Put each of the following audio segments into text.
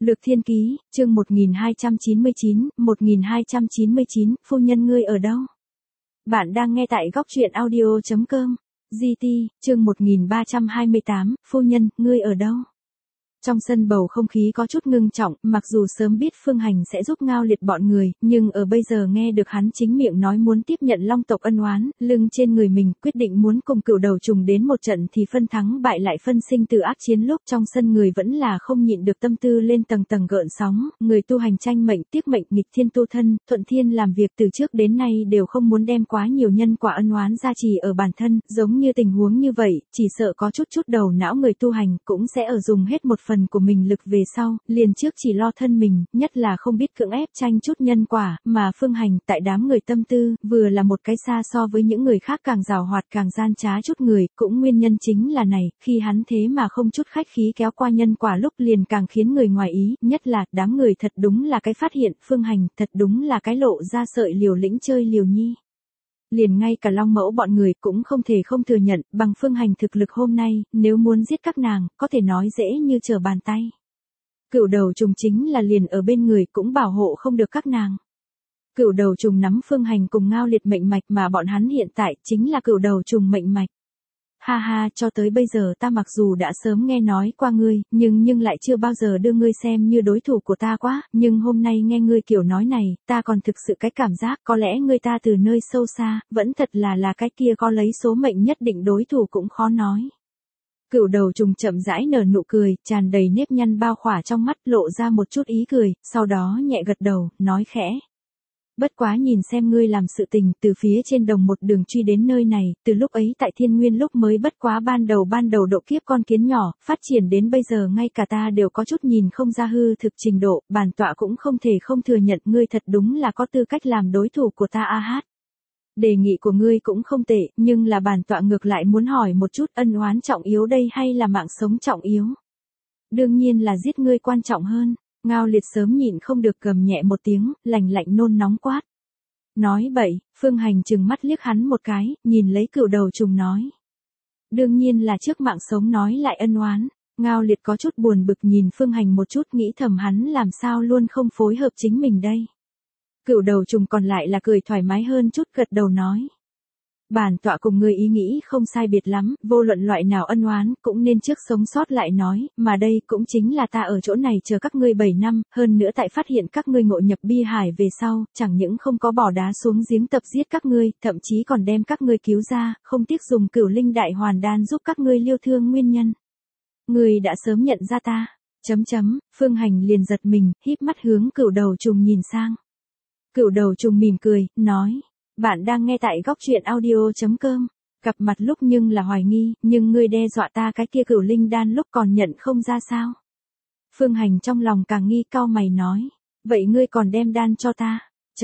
Lược Thiên Ký, chương 1299, phu nhân ngươi ở đâu? Bạn đang nghe tại góc truyện audio.com. GT, chương 1328, phu nhân, ngươi ở đâu? Trong sân bầu không khí có chút ngưng trọng, mặc dù sớm biết Phương Hành sẽ giúp Ngao Liệt bọn người, nhưng ở bây giờ nghe được hắn chính miệng nói muốn tiếp nhận Long tộc ân oán, lưng trên người mình, quyết định muốn cùng Cửu Đầu Trùng đến một trận thì phân thắng bại lại phân sinh từ ác chiến lúc trong sân người vẫn là không nhịn được tâm tư lên tầng tầng gợn sóng, người tu hành tranh mệnh tiếc mệnh nghịch thiên tu thân, thuận thiên làm việc từ trước đến nay đều không muốn đem quá nhiều nhân quả ân oán gia trì ở bản thân, giống như tình huống như vậy, chỉ sợ có chút đầu não người tu hành cũng sẽ ở dùng hết một phần của mình lực về sau, liền trước chỉ lo thân mình, nhất là không biết cưỡng ép tranh chút nhân quả, mà Phương Hành tại đám người tâm tư, vừa là một cái xa so với những người khác càng giàu hoạt càng gian trá chút người, cũng nguyên nhân chính là này, khi hắn thế mà không chút khách khí kéo qua nhân quả lúc liền càng khiến người ngoài ý, nhất là đám người thật đúng là cái phát hiện, Phương Hành thật đúng là cái lộ ra sợi liều lĩnh chơi liều nhi. Liền ngay cả Long Mẫu bọn người cũng không thể không thừa nhận, bằng Phương Hành thực lực hôm nay, nếu muốn giết các nàng, có thể nói dễ như trở bàn tay. Cửu Đầu Trùng chính là liền ở bên người cũng bảo hộ không được các nàng. Cửu Đầu Trùng nắm Phương Hành cùng Ngao Liệt mệnh mạch mà bọn hắn hiện tại chính là Cửu Đầu Trùng mệnh mạch. Ha ha, cho tới bây giờ ta mặc dù đã sớm nghe nói qua ngươi, nhưng lại chưa bao giờ đưa ngươi xem như đối thủ của ta quá, nhưng hôm nay nghe ngươi kiểu nói này, ta còn thực sự cái cảm giác có lẽ ngươi ta từ nơi sâu xa, vẫn thật là cái kia có lấy số mệnh nhất định đối thủ cũng khó nói. Cửu Đầu Trùng chậm rãi nở nụ cười, tràn đầy nếp nhăn bao khỏa trong mắt lộ ra một chút ý cười, sau đó nhẹ gật đầu, nói khẽ. Bất quá nhìn xem ngươi làm sự tình từ phía trên đồng một đường truy đến nơi này, từ lúc ấy tại Thiên Nguyên lúc mới bất quá ban đầu độ kiếp con kiến nhỏ, phát triển đến bây giờ ngay cả ta đều có chút nhìn không ra hư thực trình độ, bản tọa cũng không thể không thừa nhận ngươi thật đúng là có tư cách làm đối thủ của ta a hát. Đề nghị của ngươi cũng không tệ, nhưng là bản tọa ngược lại muốn hỏi một chút ân oán trọng yếu đây hay là mạng sống trọng yếu? Đương nhiên là giết ngươi quan trọng hơn. Ngao Liệt sớm nhịn không được gầm nhẹ một tiếng, lạnh nôn nóng quát. Nói bậy, Phương Hành trừng mắt liếc hắn một cái, nhìn lấy Cửu Đầu Trùng nói. Đương nhiên là trước mạng sống nói lại ân oán. Ngao Liệt có chút buồn bực nhìn Phương Hành một chút nghĩ thầm hắn làm sao luôn không phối hợp chính mình đây. Cửu Đầu Trùng còn lại là cười thoải mái hơn chút gật đầu nói. Bản tọa cùng ngươi ý nghĩ không sai biệt lắm, vô luận loại nào ân oán cũng nên trước sống sót lại nói, mà đây cũng chính là ta ở chỗ này chờ các ngươi 7 năm, hơn nữa tại phát hiện các ngươi ngộ nhập bi hải về sau, chẳng những không có bỏ đá xuống giếng tập giết các ngươi, thậm chí còn đem các ngươi cứu ra, không tiếc dùng Cửu Linh Đại Hoàn Đan giúp các ngươi liêu thương nguyên nhân. Ngươi đã sớm nhận ra ta. Phương Hành liền giật mình, híp mắt hướng Cửu Đầu Trùng nhìn sang. Cửu Đầu Trùng mỉm cười, nói. Bạn đang nghe tại góc truyện audio.com. Cặp mặt lúc nhưng là hoài nghi, nhưng ngươi đe dọa ta cái kia Cửu Linh Đan lúc còn nhận không ra sao? Phương Hành trong lòng càng nghi cau mày nói. Vậy ngươi còn đem đan cho ta?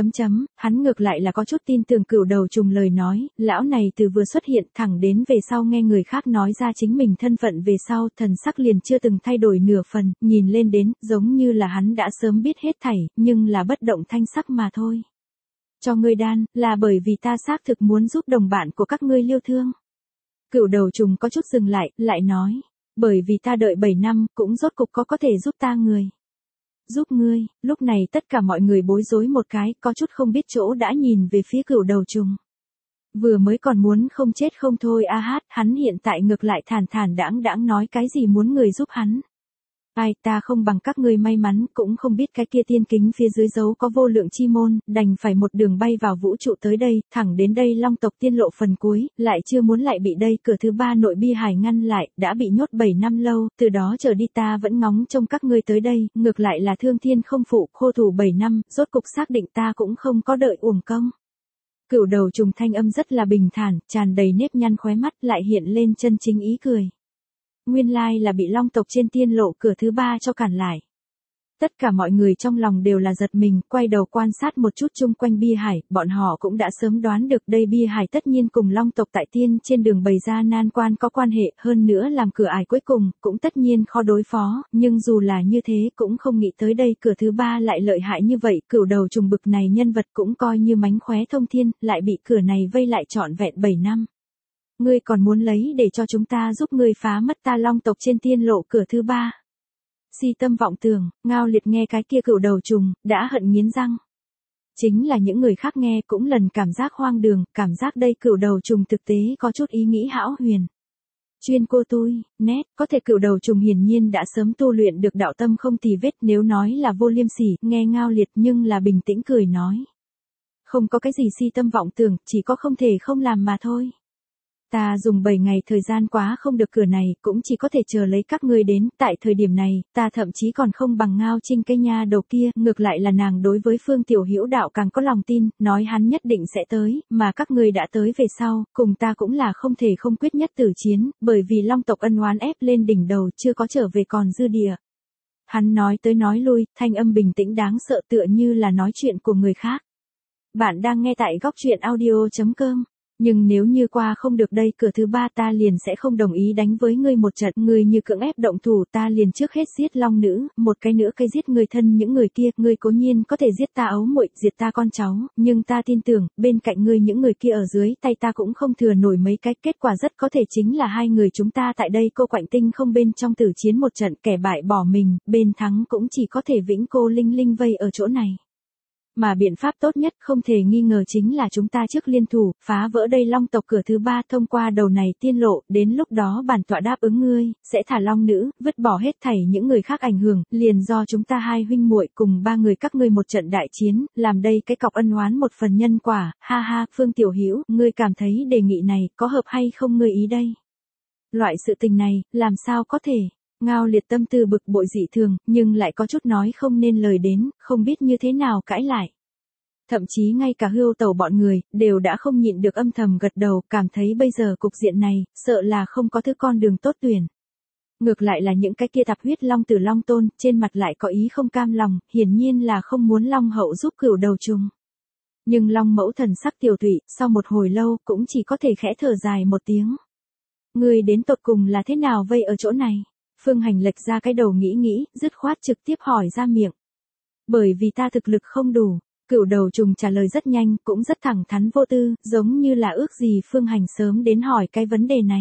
Hắn ngược lại là có chút tin tưởng Cửu Đầu Trùng lời nói, lão này từ vừa xuất hiện thẳng đến về sau nghe người khác nói ra chính mình thân phận về sau, thần sắc liền chưa từng thay đổi nửa phần, nhìn lên đến, giống như là hắn đã sớm biết hết thảy, nhưng là bất động thanh sắc mà thôi. Cho ngươi đan, là bởi vì ta xác thực muốn giúp đồng bạn của các ngươi liêu thương. Cửu Đầu Trùng có chút dừng lại, lại nói, bởi vì ta đợi 7 năm, cũng rốt cục có thể giúp ta người. Giúp ngươi, lúc này tất cả mọi người bối rối một cái, có chút không biết chỗ đã nhìn về phía Cửu Đầu Trùng. Vừa mới còn muốn không chết không thôi a hát, hắn hiện tại ngược lại thản đãng nói cái gì muốn người giúp hắn. Ai ta không bằng các ngươi may mắn, cũng không biết cái kia tiên kính phía dưới dấu có vô lượng chi môn, đành phải một đường bay vào vũ trụ tới đây, thẳng đến đây Long tộc tiên lộ phần cuối, lại chưa muốn lại bị đây cửa thứ 3 nội bi hải ngăn lại, đã bị nhốt 7 năm lâu, từ đó trở đi ta vẫn ngóng trông các ngươi tới đây, ngược lại là thương thiên không phụ, khô thủ 7 năm, rốt cục xác định ta cũng không có đợi uổng công. Cửu Đầu Trùng thanh âm rất là bình thản, tràn đầy nếp nhăn khóe mắt lại hiện lên chân chính ý cười. Nguyên lai là bị Long tộc trên tiên lộ cửa thứ 3 cho cản lại. Tất cả mọi người trong lòng đều là giật mình, quay đầu quan sát một chút chung quanh bi hải, bọn họ cũng đã sớm đoán được đây bi hải tất nhiên cùng Long tộc tại tiên trên đường bày ra nan quan có quan hệ, hơn nữa làm cửa ải cuối cùng, cũng tất nhiên khó đối phó, nhưng dù là như thế cũng không nghĩ tới đây cửa thứ 3 lại lợi hại như vậy, Cửu Đầu Trùng bực này nhân vật cũng coi như mánh khóe thông thiên, lại bị cửa này vây lại trọn vẹn 7 năm. Ngươi còn muốn lấy để cho chúng ta giúp ngươi phá mất ta Long tộc trên tiên lộ cửa thứ 3. Si tâm vọng tưởng, Ngao Liệt nghe cái kia cửu đầu trùng, đã hận nghiến răng. Chính là những người khác nghe cũng lần cảm giác hoang đường, cảm giác đây cửu đầu trùng thực tế có chút ý nghĩ hão huyền. Chuyên cô tôi, nét, có thể cửu đầu trùng hiển nhiên đã sớm tu luyện được đạo tâm không tì vết, nếu nói là vô liêm sỉ, nghe Ngao Liệt nhưng là bình tĩnh cười nói. Không có cái gì si tâm vọng tưởng, chỉ có không thể không làm mà thôi. Ta dùng 7 ngày thời gian quá không được cửa này, cũng chỉ có thể chờ lấy các ngươi đến, tại thời điểm này, ta thậm chí còn không bằng Ngao Trinh cái nha đầu kia, ngược lại là nàng đối với Phương Tiểu Hữu đạo càng có lòng tin, nói hắn nhất định sẽ tới, mà các ngươi đã tới về sau, cùng ta cũng là không thể không quyết nhất tử chiến, bởi vì Long tộc ân oán ép lên đỉnh đầu, chưa có trở về còn dư địa. Hắn nói tới nói lui, thanh âm bình tĩnh đáng sợ tựa như là nói chuyện của người khác. Bạn đang nghe tại góc truyện audio.com. Nhưng nếu như qua không được đây cửa thứ 3 ta liền sẽ không đồng ý đánh với ngươi một trận, ngươi như cưỡng ép động thủ ta liền trước hết giết long nữ, một cái nữa cái giết người thân những người kia, ngươi cố nhiên có thể giết ta ấu muội, diệt ta con cháu, nhưng ta tin tưởng, bên cạnh ngươi những người kia ở dưới tay ta cũng không thừa nổi mấy cái, kết quả rất có thể chính là hai người chúng ta tại đây cô quạnh tinh không bên trong tử chiến một trận, kẻ bại bỏ mình, bên thắng cũng chỉ có thể vĩnh cô linh linh vây ở chỗ này. Mà biện pháp tốt nhất không thể nghi ngờ chính là chúng ta trước liên thủ, phá vỡ đây long tộc cửa thứ 3 thông qua đầu này tiên lộ, đến lúc đó bản tọa đáp ứng ngươi, sẽ thả long nữ, vứt bỏ hết thảy những người khác ảnh hưởng, liền do chúng ta hai huynh muội cùng 3 người các ngươi một trận đại chiến, làm đây cái cọc ân oán một phần nhân quả, ha ha, Phương Tiểu Hữu, ngươi cảm thấy đề nghị này có hợp hay không ngươi ý đây? Loại sự tình này, làm sao có thể? Ngao Liệt tâm tư bực bội dị thường, nhưng lại có chút nói không nên lời đến, không biết như thế nào cãi lại. Thậm chí ngay cả Hưu Tẩu bọn người, đều đã không nhịn được âm thầm gật đầu, cảm thấy bây giờ cục diện này, sợ là không có thứ con đường tốt tuyển. Ngược lại là những cái kia tạp huyết long tử long tôn, trên mặt lại có ý không cam lòng, hiển nhiên là không muốn long hậu giúp cửu đầu trùng. Nhưng long mẫu thần sắc tiểu thủy, sau một hồi lâu, cũng chỉ có thể khẽ thở dài một tiếng. Người đến tột cùng là thế nào vây ở chỗ này? Phương Hành lệch ra cái đầu nghĩ, dứt khoát trực tiếp hỏi ra miệng. Bởi vì ta thực lực không đủ, cửu đầu trùng trả lời rất nhanh, cũng rất thẳng thắn vô tư, giống như là ước gì Phương Hành sớm đến hỏi cái vấn đề này.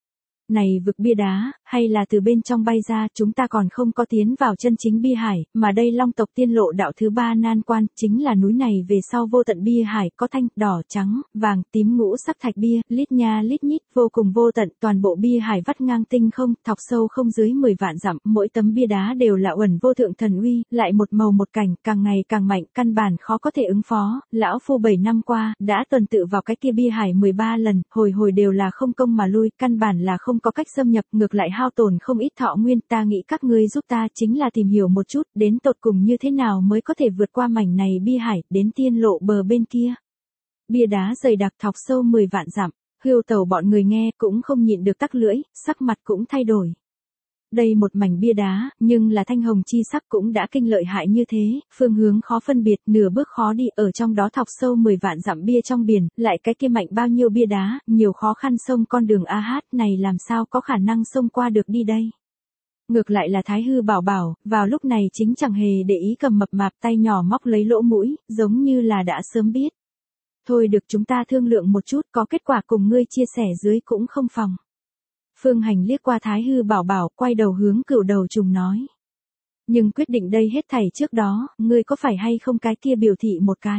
Này vực bia đá, hay là từ bên trong bay ra, chúng ta còn không có tiến vào chân chính bia hải, mà đây long tộc tiên lộ đạo thứ 3 nan quan, chính là núi này về sau vô tận bia hải, có thanh, đỏ, trắng, vàng, tím ngũ sắc thạch bia, lít nha lít nhít, vô cùng vô tận, toàn bộ bia hải vắt ngang tinh không, thọc sâu không dưới 10 vạn dặm, mỗi tấm bia đá đều là uẩn vô thượng thần uy, lại một màu một cảnh, càng ngày càng mạnh, căn bản khó có thể ứng phó, lão phu 7 năm qua, đã tuần tự vào cái kia bia hải 13 lần, hồi hồi đều là không công mà lui, căn bản là không có cách xâm nhập, ngược lại hao tổn không ít thọ nguyên, ta nghĩ các ngươi giúp ta chính là tìm hiểu một chút, đến tột cùng như thế nào mới có thể vượt qua mảnh này bia hải, đến tiên lộ bờ bên kia. Bia đá dày đặc thọc sâu 10 vạn dặm, Hưu Tẩu bọn người nghe cũng không nhịn được tắc lưỡi, sắc mặt cũng thay đổi. Đây một mảnh bia đá, nhưng là thanh hồng chi sắc cũng đã kinh lợi hại như thế, phương hướng khó phân biệt, nửa bước khó đi, ở trong đó thọc sâu 10 vạn dặm bia trong biển, lại cái kia mạnh bao nhiêu bia đá, nhiều khó khăn sông con đường AH này làm sao có khả năng xông qua được đi đây. Ngược lại là Thái Hư bảo bảo, vào lúc này chính chẳng hề để ý cầm mập mạp tay nhỏ móc lấy lỗ mũi, giống như là đã sớm biết. Thôi được chúng ta thương lượng một chút, có kết quả cùng ngươi chia sẻ dưới cũng không phòng. Phương Hành liếc qua Thái Hư bảo bảo, quay đầu hướng cửu đầu trùng nói. Nhưng quyết định đây hết thảy trước đó, ngươi có phải hay không cái kia biểu thị một cái.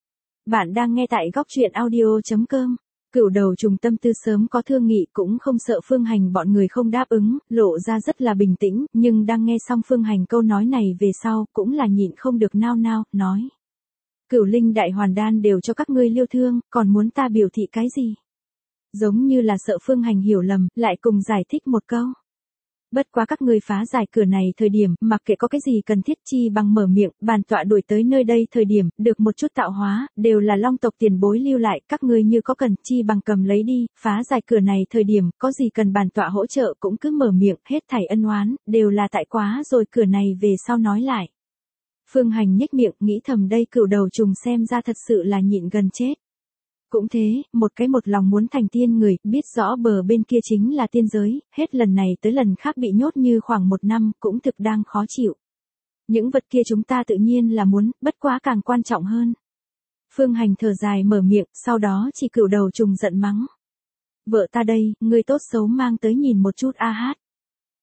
Bạn đang nghe tại góc truyện audio.com. Cửu đầu trùng tâm tư sớm có thương nghị cũng không sợ Phương Hành bọn người không đáp ứng, lộ ra rất là bình tĩnh, nhưng đang nghe xong Phương Hành câu nói này về sau, cũng là nhịn không được nao nao, nói. Cửu linh đại hoàn đan đều cho các ngươi liêu thương, còn muốn ta biểu thị cái gì? Giống như là sợ Phương Hành hiểu lầm, lại cùng giải thích một câu. Bất quá các ngươi phá giải cửa này thời điểm, mặc kệ có cái gì cần thiết chi bằng mở miệng, bản tọa đuổi tới nơi đây thời điểm, được một chút tạo hóa, đều là long tộc tiền bối lưu lại, các ngươi như có cần chi bằng cầm lấy đi, phá giải cửa này thời điểm, có gì cần bản tọa hỗ trợ cũng cứ mở miệng, hết thảy ân oán, đều là tại quá rồi cửa này về sau nói lại. Phương Hành nhếch miệng, nghĩ thầm đây cửu đầu trùng xem ra thật sự là nhịn gần chết. Cũng thế, một cái một lòng muốn thành tiên người, biết rõ bờ bên kia chính là tiên giới, hết lần này tới lần khác bị nhốt như khoảng 1 năm, cũng thực đang khó chịu. Những vật kia chúng ta tự nhiên là muốn, bất quá càng quan trọng hơn. Phương Hành thở dài mở miệng, sau đó chỉ cửu đầu trùng giận mắng. Vợ ta đây, ngươi tốt xấu mang tới nhìn một chút a hát.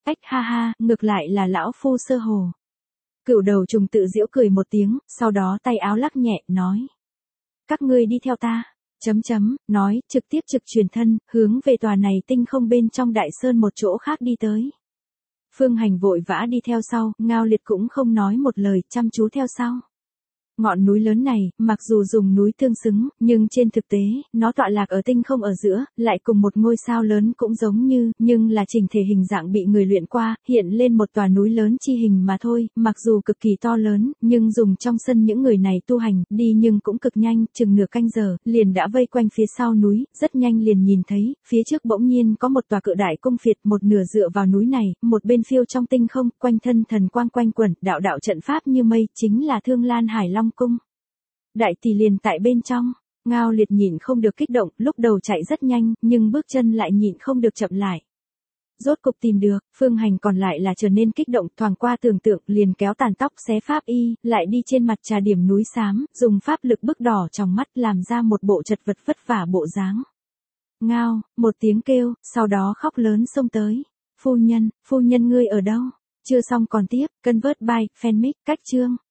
Ách ha ha, ngược lại là lão phu sơ hồ. Cửu đầu trùng tự giễu cười một tiếng, sau đó tay áo lắc nhẹ, nói. Các ngươi đi theo ta. Nói, trực tiếp trực truyền thân, hướng về tòa này tinh không bên trong đại sơn một chỗ khác đi tới. Phương Hành vội vã đi theo sau, Ngao Liệt cũng không nói một lời, chăm chú theo sau. Ngọn núi lớn này, mặc dù dùng núi tương xứng, nhưng trên thực tế, nó tọa lạc ở tinh không ở giữa, lại cùng một ngôi sao lớn cũng giống như, nhưng là chỉnh thể hình dạng bị người luyện qua, hiện lên một tòa núi lớn chi hình mà thôi, mặc dù cực kỳ to lớn, nhưng dùng trong sân những người này tu hành, đi nhưng cũng cực nhanh, chừng nửa canh giờ, liền đã vây quanh phía sau núi, rất nhanh liền nhìn thấy, phía trước bỗng nhiên có một tòa cự đại cung phiệt, một nửa dựa vào núi này, một bên phiêu trong tinh không, quanh thân thần quang quanh quẩn, đạo đạo trận pháp như mây, chính là Thương Lan Hải Long cung. Đại tỷ liền tại bên trong, Ngao Liệt nhịn không được kích động, lúc đầu chạy rất nhanh, nhưng bước chân lại nhịn không được chậm lại. Rốt cục tìm được, Phương Hành còn lại là trở nên kích động, thoáng qua tưởng tượng, liền kéo tàn tóc xé pháp y, lại đi trên mặt trà điểm núi xám, dùng pháp lực bức đỏ trong mắt làm ra một bộ chật vật vất vả bộ dáng. Ngao, một tiếng kêu, sau đó khóc lớn xông tới. Phu nhân ngươi ở đâu? Chưa xong còn tiếp, Convert by Fanmic, cách chương.